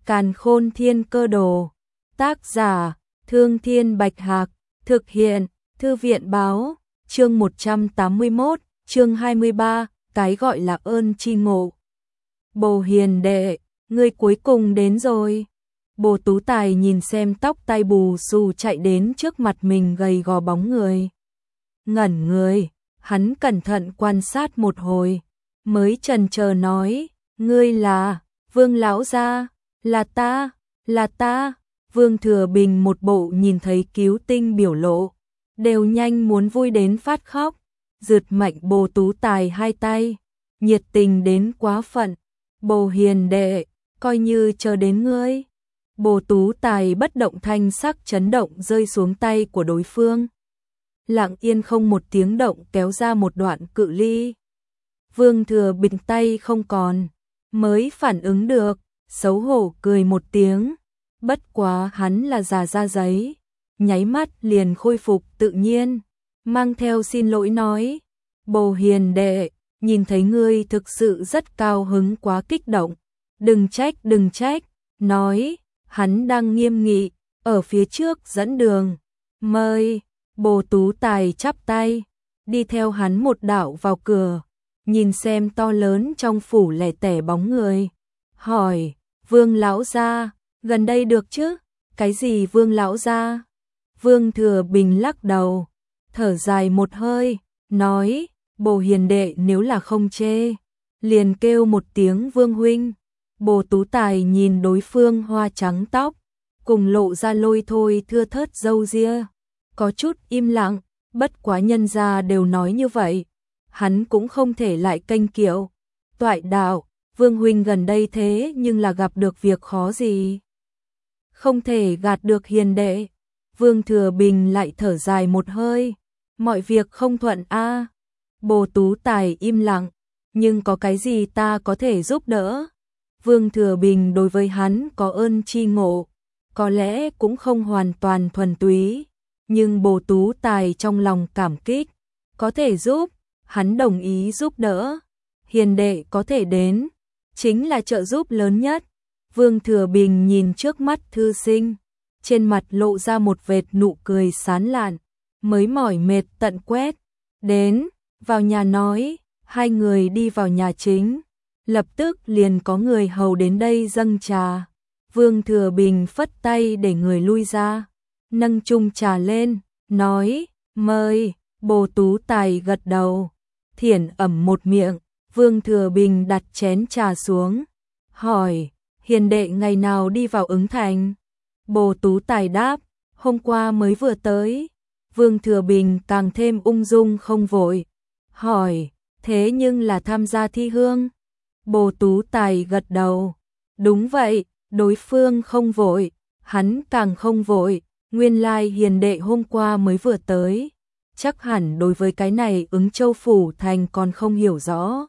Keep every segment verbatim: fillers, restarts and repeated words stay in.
Càn Khôn Thiên Cơ Đồ. Tác giả: Thương Thiên Bạch Hạc. Thực hiện: Thư viện báo. Chương một trăm tám mươi mốt, chương hai mươi ba, cái gọi là ơn chi ngộ. Bồ Hiền đệ, ngươi cuối cùng đến rồi. Bồ Tú Tài nhìn xem tóc tai bù xù chạy đến trước mặt mình gầy gò bóng người. Ngẩn người, hắn cẩn thận quan sát một hồi, mới chần chờ nói, ngươi là Vương lão gia? Là ta, là ta. Vương Thừa Bình một bộ nhìn thấy cứu tinh biểu lộ, đều nhanh muốn vui đến phát khóc, rượt mạnh Bồ Tú Tài hai tay, nhiệt tình đến quá phận. Bồ Hiền đệ, coi như chờ đến ngươi. Bồ Tú Tài bất động thanh sắc chấn động rơi xuống tay của đối phương. Lặng yên không một tiếng động kéo ra một đoạn cự ly. Vương Thừa Bình tay không còn, mới phản ứng được, xấu hổ cười một tiếng. Bất quá hắn là già da giấy, nháy mắt liền khôi phục tự nhiên, mang theo xin lỗi nói, Bồ Hiền đệ, nhìn thấy ngươi thực sự rất cao hứng quá kích động, đừng trách đừng trách, nói, hắn đang nghiêm nghị, ở phía trước dẫn đường, mời. Bồ Tú Tài chắp tay, đi theo hắn một đạo vào cửa, nhìn xem to lớn trong phủ lẻ tẻ bóng người, hỏi, Vương lão gia, gần đây được chứ? Cái gì Vương lão gia? Vương Thừa Bình lắc đầu, thở dài một hơi, nói, Bồ Hiền đệ nếu là không chê, liền kêu một tiếng Vương huynh. Bồ Tú Tài nhìn đối phương hoa trắng tóc, cùng lộ ra lôi thôi thưa thớt râu ria, có chút im lặng, bất quá nhân gia đều nói như vậy, hắn cũng không thể lại kênh kiệu. Toại đạo, Vương huynh gần đây thế nhưng là gặp được việc khó gì? Không thể gạt được hiền đệ. Vương Thừa Bình lại thở dài một hơi, mọi việc không thuận a. À. Bồ Tú Tài im lặng, nhưng có cái gì ta có thể giúp đỡ? Vương Thừa Bình đối với hắn có ơn chi ngộ, có lẽ cũng không hoàn toàn thuần túy, nhưng Bồ Tú Tài trong lòng cảm kích, có thể giúp, hắn đồng ý giúp đỡ. Hiền đệ có thể đến, chính là trợ giúp lớn nhất. Vương Thừa Bình nhìn trước mắt thư sinh, trên mặt lộ ra một vệt nụ cười sán lạn, mới mỏi mệt tận quét, đến, vào nhà nói, hai người đi vào nhà chính, lập tức liền có người hầu đến đây dâng trà. Vương Thừa Bình phất tay để người lui ra, nâng chung trà lên, nói, mời. Bồ Tú Tài gật đầu, thiển ẩm một miệng. Vương Thừa Bình đặt chén trà xuống, hỏi, hiền đệ ngày nào đi vào Ứng Thành? Bồ Tú Tài đáp, hôm qua mới vừa tới. Vương Thừa Bình càng thêm ung dung không vội, hỏi, thế nhưng là tham gia thi hương? Bồ Tú Tài gật đầu, đúng vậy, đối phương không vội, hắn càng không vội, nguyên lai hiền đệ hôm qua mới vừa tới, chắc hẳn đối với cái này Ứng Châu Phủ Thành còn không hiểu rõ.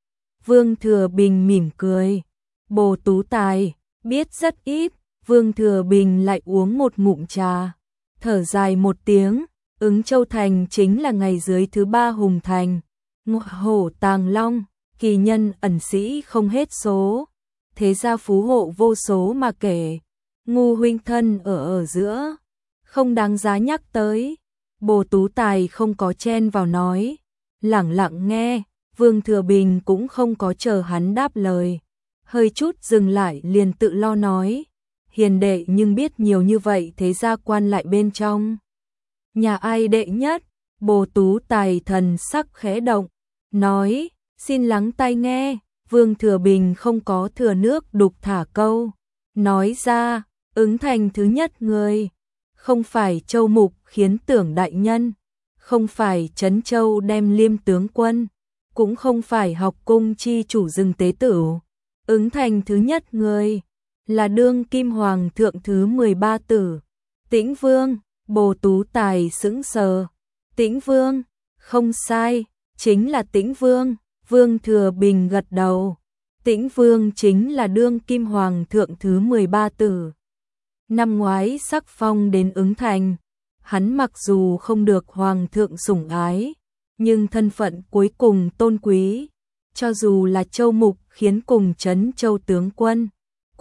Vương Thừa Bình mỉm cười, Bồ Tú Tài biết rất ít. Vương Thừa Bình lại uống một ngụm trà, thở dài một tiếng, Ứng Châu Thành chính là ngày dưới thứ ba hùng thành, ngọa hổ tàng long, kỳ nhân ẩn sĩ không hết số, thế gia phú hộ vô số mà kể, ngu huynh thân ở ở giữa, không đáng giá nhắc tới. Bồ Tú Tài không có chen vào nói, lẳng lặng nghe. Vương Thừa Bình cũng không có chờ hắn đáp lời, hơi chút dừng lại liền tự lo nói, hiền đệ nhưng biết nhiều như vậy thế gia quan lại bên trong, nhà ai đệ nhất? Bồ Tú Tài thần sắc khẽ động, nói, xin lắng tai nghe. Vương Thừa Bình không có thừa nước đục thả câu, nói ra, Ứng Thành thứ nhất người, không phải Châu Mục khiến tưởng đại nhân, không phải Trấn Châu đem liêm tướng quân, cũng không phải học cung chi chủ rừng tế tử. Ứng Thành thứ nhất người, là đương kim hoàng thượng thứ mười ba tử, Tĩnh Vương. Bồ Tú Tài sững sờ, Tĩnh Vương, không sai, chính là Tĩnh Vương. Vương Thừa Bình gật đầu, Tĩnh Vương chính là đương kim hoàng thượng thứ mười ba tử. Năm ngoái sắc phong đến Ứng Thành, hắn mặc dù không được hoàng thượng sủng ái, nhưng thân phận cuối cùng tôn quý, cho dù là Châu Mục khiến cùng Trấn Châu tướng quân,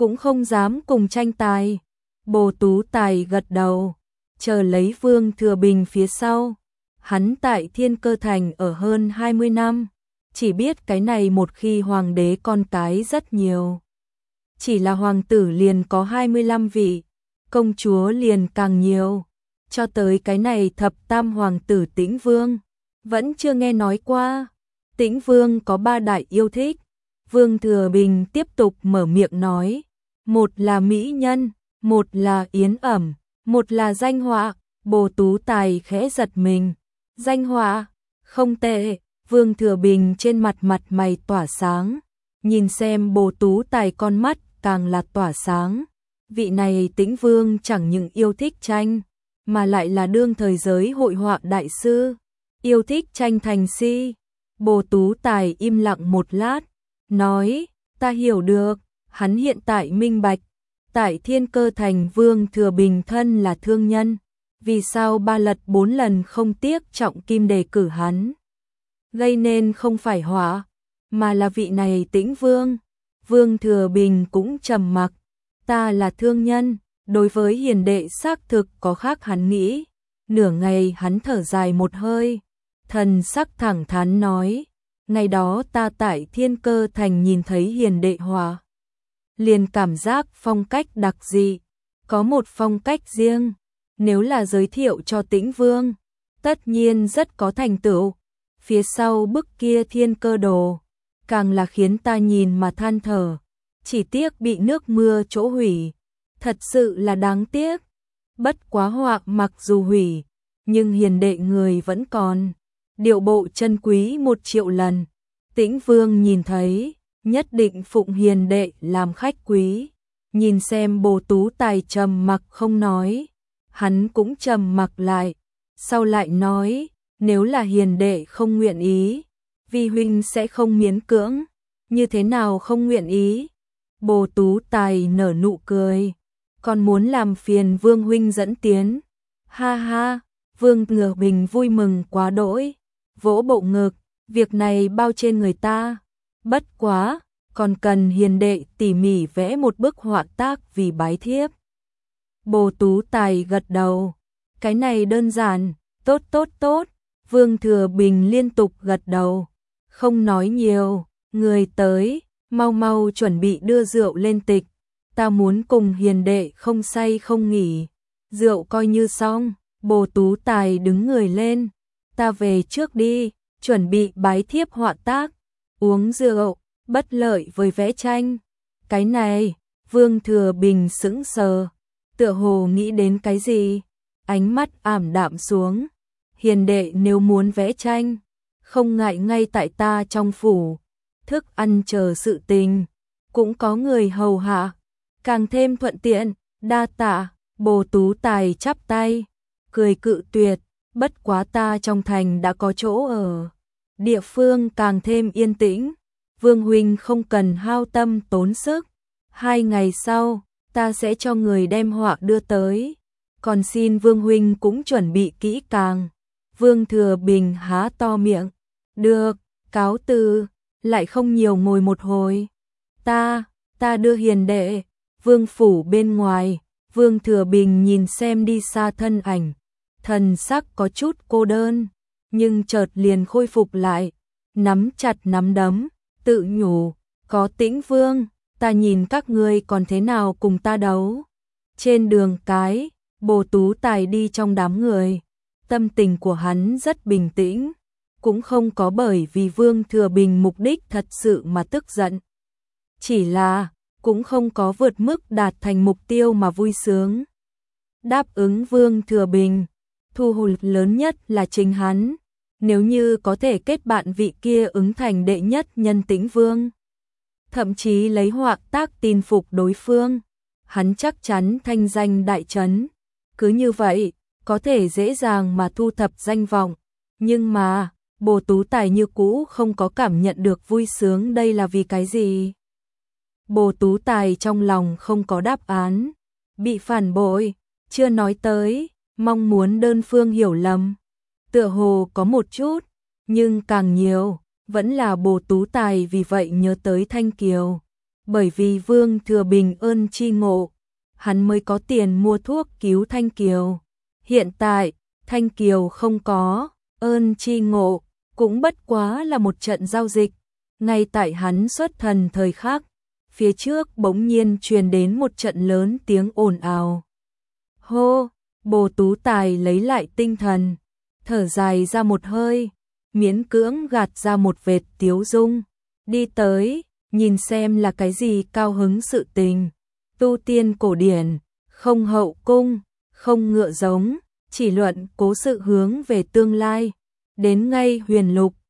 cũng không dám cùng tranh tài. Bồ Tú Tài gật đầu, chờ lấy Vương Thừa Bình phía sau. Hắn tại Thiên Cơ Thành ở hơn hai mươi năm, chỉ biết cái này một khi hoàng đế con cái rất nhiều. Chỉ là hoàng tử liền có hai mươi lăm vị, công chúa liền càng nhiều. Cho tới cái này thập tam hoàng tử Tĩnh Vương, vẫn chưa nghe nói qua. Tĩnh Vương có ba đại yêu thích. Vương Thừa Bình tiếp tục mở miệng nói, một là mỹ nhân, một là yến ẩm, một là danh họa. Bồ Tú Tài khẽ giật mình, danh họa, không tệ. Vương Thừa Bình trên mặt mặt mày tỏa sáng, nhìn xem Bồ Tú Tài con mắt càng là tỏa sáng. Vị này Tĩnh Vương chẳng những yêu thích tranh, mà lại là đương thời giới hội họa đại sư, yêu thích tranh thành si. Bồ Tú Tài im lặng một lát, nói, ta hiểu được, hắn hiện tại minh bạch, tại Thiên Cơ Thành Vương Thừa Bình thân là thương nhân, vì sao ba lật bốn lần không tiếc trọng kim đề cử hắn. Gây nên không phải họa, mà là vị này Tĩnh Vương. Vương Thừa Bình cũng trầm mặc, ta là thương nhân, đối với hiền đệ xác thực có khác hắn nghĩ. Nửa ngày hắn thở dài một hơi, thần sắc thẳng thắn nói, ngày đó ta tại Thiên Cơ Thành nhìn thấy hiền đệ họa, liền cảm giác phong cách đặc dị, có một phong cách riêng, nếu là giới thiệu cho Tĩnh Vương, tất nhiên rất có thành tựu. Phía sau bức kia Thiên Cơ Đồ, càng là khiến ta nhìn mà than thở, chỉ tiếc bị nước mưa chỗ hủy, thật sự là đáng tiếc. Bất quá họa mặc dù hủy, nhưng hiền đệ người vẫn còn, điệu bộ chân quý một triệu lần. Tĩnh Vương nhìn thấy, nhất định phụng hiền đệ làm khách quý. Nhìn xem Bồ Tú Tài trầm mặc không nói, hắn cũng trầm mặc lại, sau lại nói, nếu là hiền đệ không nguyện ý, vi huynh sẽ không miễn cưỡng. Như thế nào không nguyện ý? Bồ Tú Tài nở nụ cười, còn muốn làm phiền Vương huynh dẫn tiến. Ha ha, Vương Thừa Bình vui mừng quá đỗi, vỗ bộ ngực, việc này bao trên người ta. Bất quá, còn cần hiền đệ tỉ mỉ vẽ một bức họa tác vì bái thiếp. Bồ Tú Tài gật đầu, cái này đơn giản, tốt tốt tốt. Vương Thừa Bình liên tục gật đầu, không nói nhiều, người tới, mau mau chuẩn bị đưa rượu lên tịch, ta muốn cùng hiền đệ không say không nghỉ. Rượu coi như xong. Bồ Tú Tài đứng người lên, ta về trước đi, chuẩn bị bái thiếp họa tác, uống rượu, bất lợi với vẽ tranh. Cái này, Vương Thừa Bình sững sờ, tựa hồ nghĩ đến cái gì, ánh mắt ảm đạm xuống. Hiền đệ nếu muốn vẽ tranh, không ngại ngay tại ta trong phủ, thức ăn chờ sự tình, cũng có người hầu hạ, càng thêm thuận tiện, đa tạ. Bồ Tú Tài chắp tay, cười cự tuyệt, bất quá ta trong thành đã có chỗ ở, địa phương càng thêm yên tĩnh, Vương huynh không cần hao tâm tốn sức, hai ngày sau, ta sẽ cho người đem họa đưa tới, còn xin Vương huynh cũng chuẩn bị kỹ càng. Vương Thừa Bình há to miệng, được, cáo từ, lại không nhiều ngồi một hồi. Ta, ta đưa hiền đệ. Vương phủ bên ngoài, Vương Thừa Bình nhìn xem đi xa thân ảnh, thần sắc có chút cô đơn, nhưng chợt liền khôi phục lại, nắm chặt nắm đấm, tự nhủ, có Tĩnh Vương, ta nhìn các ngươi còn thế nào cùng ta đấu. Trên đường cái, Bồ Tú Tài đi trong đám người, tâm tình của hắn rất bình tĩnh, cũng không có bởi vì Vương Thừa Bình mục đích thật sự mà tức giận. Chỉ là, cũng không có vượt mức đạt thành mục tiêu mà vui sướng. Đáp ứng Vương Thừa Bình, thu hồi lớn nhất là chính hắn, nếu như có thể kết bạn vị kia ứng thành đệ nhất nhân Tĩnh Vương, thậm chí lấy họa tác tin phục đối phương, hắn chắc chắn thanh danh đại trấn. Cứ như vậy, có thể dễ dàng mà thu thập danh vọng, nhưng mà, Bồ Tú Tài như cũ không có cảm nhận được vui sướng, đây là vì cái gì? Bồ Tú Tài trong lòng không có đáp án, bị phản bội, chưa nói tới, mong muốn đơn phương hiểu lầm. Tựa hồ có một chút, nhưng càng nhiều, vẫn là Bồ Tú Tài vì vậy nhớ tới Thanh Kiều. Bởi vì Vương Thừa Bình ơn chi ngộ, hắn mới có tiền mua thuốc cứu Thanh Kiều. Hiện tại, Thanh Kiều không có ơn chi ngộ, cũng bất quá là một trận giao dịch. Ngay tại hắn xuất thần thời khắc, phía trước bỗng nhiên truyền đến một trận lớn tiếng ồn ào. Hô, Bồ Tú Tài lấy lại tinh thần, thở dài ra một hơi, miễn cưỡng gạt ra một vệt tiếu dung, đi tới, nhìn xem là cái gì cao hứng sự tình. Tu tiên cổ điển, không hậu cung, không ngựa giống, chỉ luận cố sự hướng về tương lai. Đến ngay Huyền Lục,